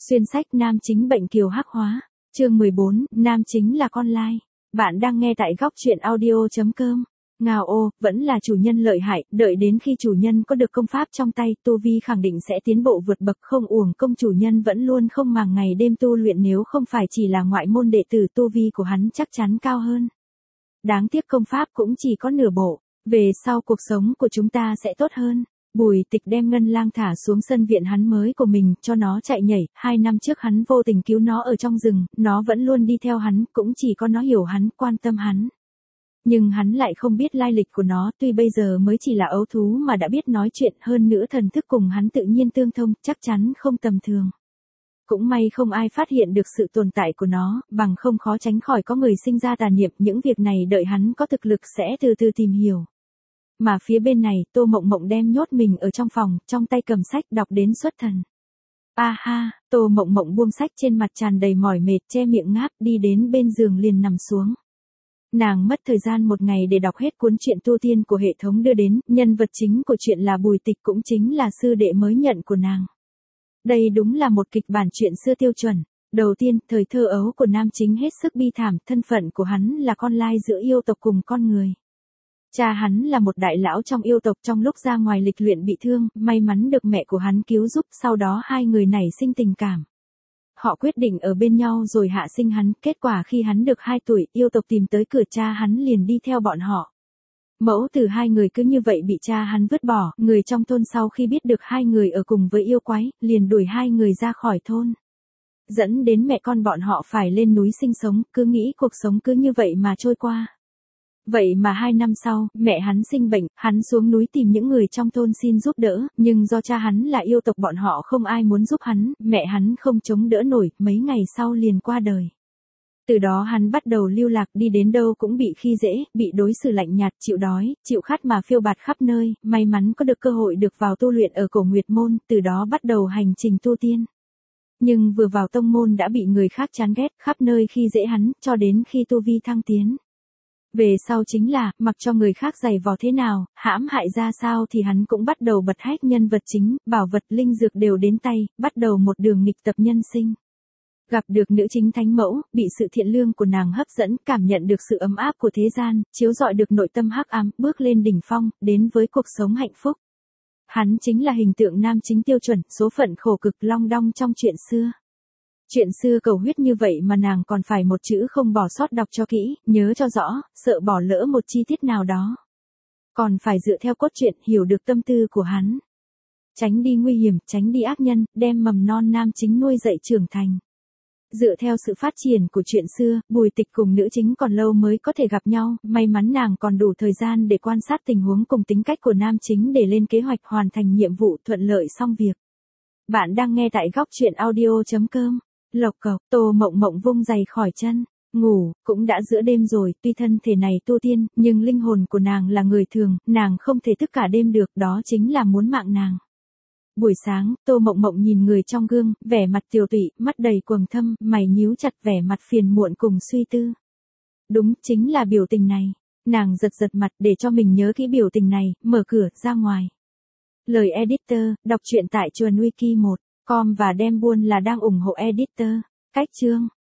Xuyên sách nam chính bệnh kiều hắc hóa. Chương 14, nam chính là con lai. Bạn đang nghe tại góc truyện audio.com. Ngao ô, vẫn là chủ nhân lợi hại, đợi đến khi chủ nhân có được công pháp trong tay, tu vi khẳng định sẽ tiến bộ vượt bậc, không uổng công chủ nhân vẫn luôn không màng ngày đêm tu luyện, nếu không phải chỉ là ngoại môn đệ tử, tu vi của hắn chắc chắn cao hơn. Đáng tiếc công pháp cũng chỉ có nửa bộ, về sau cuộc sống của chúng ta sẽ tốt hơn. Bùi Tịch đem Ngân Lang thả xuống sân viện hắn mới của mình, cho nó chạy nhảy. 2 năm trước hắn vô tình cứu nó ở trong rừng, nó vẫn luôn đi theo hắn, cũng chỉ có nó hiểu hắn, quan tâm hắn. Nhưng hắn lại không biết lai lịch của nó, tuy bây giờ mới chỉ là ấu thú mà đã biết nói chuyện, hơn nữa thần thức cùng hắn tự nhiên tương thông, chắc chắn không tầm thường. Cũng may không ai phát hiện được sự tồn tại của nó, bằng không khó tránh khỏi có người sinh ra tà niệm, những việc này đợi hắn có thực lực sẽ từ từ tìm hiểu. Mà phía bên này, Tô Mộng Mộng đem nhốt mình ở trong phòng, trong tay cầm sách đọc đến xuất thần. A ha, Tô Mộng Mộng buông sách, trên mặt tràn đầy mỏi mệt, che miệng ngáp, đi đến bên giường liền nằm xuống. Nàng mất thời gian 1 ngày để đọc hết cuốn truyện tu tiên của hệ thống đưa đến, nhân vật chính của truyện là Bùi Tịch, cũng chính là sư đệ mới nhận của nàng. Đây đúng là một kịch bản truyện xưa tiêu chuẩn. Đầu tiên, thời thơ ấu của nam chính hết sức bi thảm, thân phận của hắn là con lai giữa yêu tộc cùng con người. Cha hắn là một đại lão trong yêu tộc, trong lúc ra ngoài lịch luyện bị thương, may mắn được mẹ của hắn cứu giúp, sau đó hai người nảy sinh tình cảm. Họ quyết định ở bên nhau rồi hạ sinh hắn, kết quả khi hắn được 2 tuổi, yêu tộc tìm tới cửa, cha hắn liền đi theo bọn họ. Mẫu tử hai người cứ như vậy bị cha hắn vứt bỏ, người trong thôn sau khi biết được hai người ở cùng với yêu quái, liền đuổi hai người ra khỏi thôn. Dẫn đến mẹ con bọn họ phải lên núi sinh sống, cứ nghĩ cuộc sống cứ như vậy mà trôi qua. Vậy mà 2 năm sau, mẹ hắn sinh bệnh, hắn xuống núi tìm những người trong thôn xin giúp đỡ, nhưng do cha hắn là yêu tộc bọn họ không ai muốn giúp hắn, mẹ hắn không chống đỡ nổi, mấy ngày sau liền qua đời. Từ đó hắn bắt đầu lưu lạc, đi đến đâu cũng bị khi dễ, bị đối xử lạnh nhạt, chịu đói, chịu khát mà phiêu bạt khắp nơi, may mắn có được cơ hội được vào tu luyện ở Cổ Nguyệt Môn, từ đó bắt đầu hành trình tu tiên. Nhưng vừa vào tông môn đã bị người khác chán ghét, khắp nơi khi dễ hắn, cho đến khi tu vi thăng tiến. Về sau chính là, mặc cho người khác giày vò thế nào, hãm hại ra sao thì hắn cũng bắt đầu bật hét, nhân vật chính, bảo vật linh dược đều đến tay, bắt đầu một đường nghịch tập nhân sinh. Gặp được nữ chính thánh mẫu, bị sự thiện lương của nàng hấp dẫn, cảm nhận được sự ấm áp của thế gian, chiếu rọi được nội tâm hắc ám, bước lên đỉnh phong, đến với cuộc sống hạnh phúc. Hắn chính là hình tượng nam chính tiêu chuẩn, số phận khổ cực long đong trong chuyện xưa. Chuyện xưa cầu huyết như vậy mà nàng còn phải một chữ không bỏ sót đọc cho kỹ, nhớ cho rõ, sợ bỏ lỡ một chi tiết nào đó. Còn phải dựa theo cốt truyện, hiểu được tâm tư của hắn. Tránh đi nguy hiểm, tránh đi ác nhân, đem mầm non nam chính nuôi dạy trưởng thành. Dựa theo sự phát triển của chuyện xưa, Bùi Tịch cùng nữ chính còn lâu mới có thể gặp nhau, may mắn nàng còn đủ thời gian để quan sát tình huống cùng tính cách của nam chính để lên kế hoạch hoàn thành nhiệm vụ, thuận lợi xong việc. Bạn đang nghe tại góc truyện audio.com. Lộc cộc, Tô Mộng Mộng vung giày khỏi chân, ngủ, cũng đã giữa đêm rồi, tuy thân thể này tu tiên, nhưng linh hồn của nàng là người thường, nàng không thể thức cả đêm được, đó chính là muốn mạng nàng. Buổi sáng, Tô Mộng Mộng nhìn người trong gương, vẻ mặt tiều tụy, mắt đầy quầng thâm, mày nhíu chặt, vẻ mặt phiền muộn cùng suy tư. Đúng, chính là biểu tình này. Nàng giật giật mặt để cho mình nhớ kỹ biểu tình này, mở cửa, ra ngoài. Lời editor, đọc truyện tại Chuồn Wiki 1. Com và Đem Buôn là đang ủng hộ editor. Cách chương.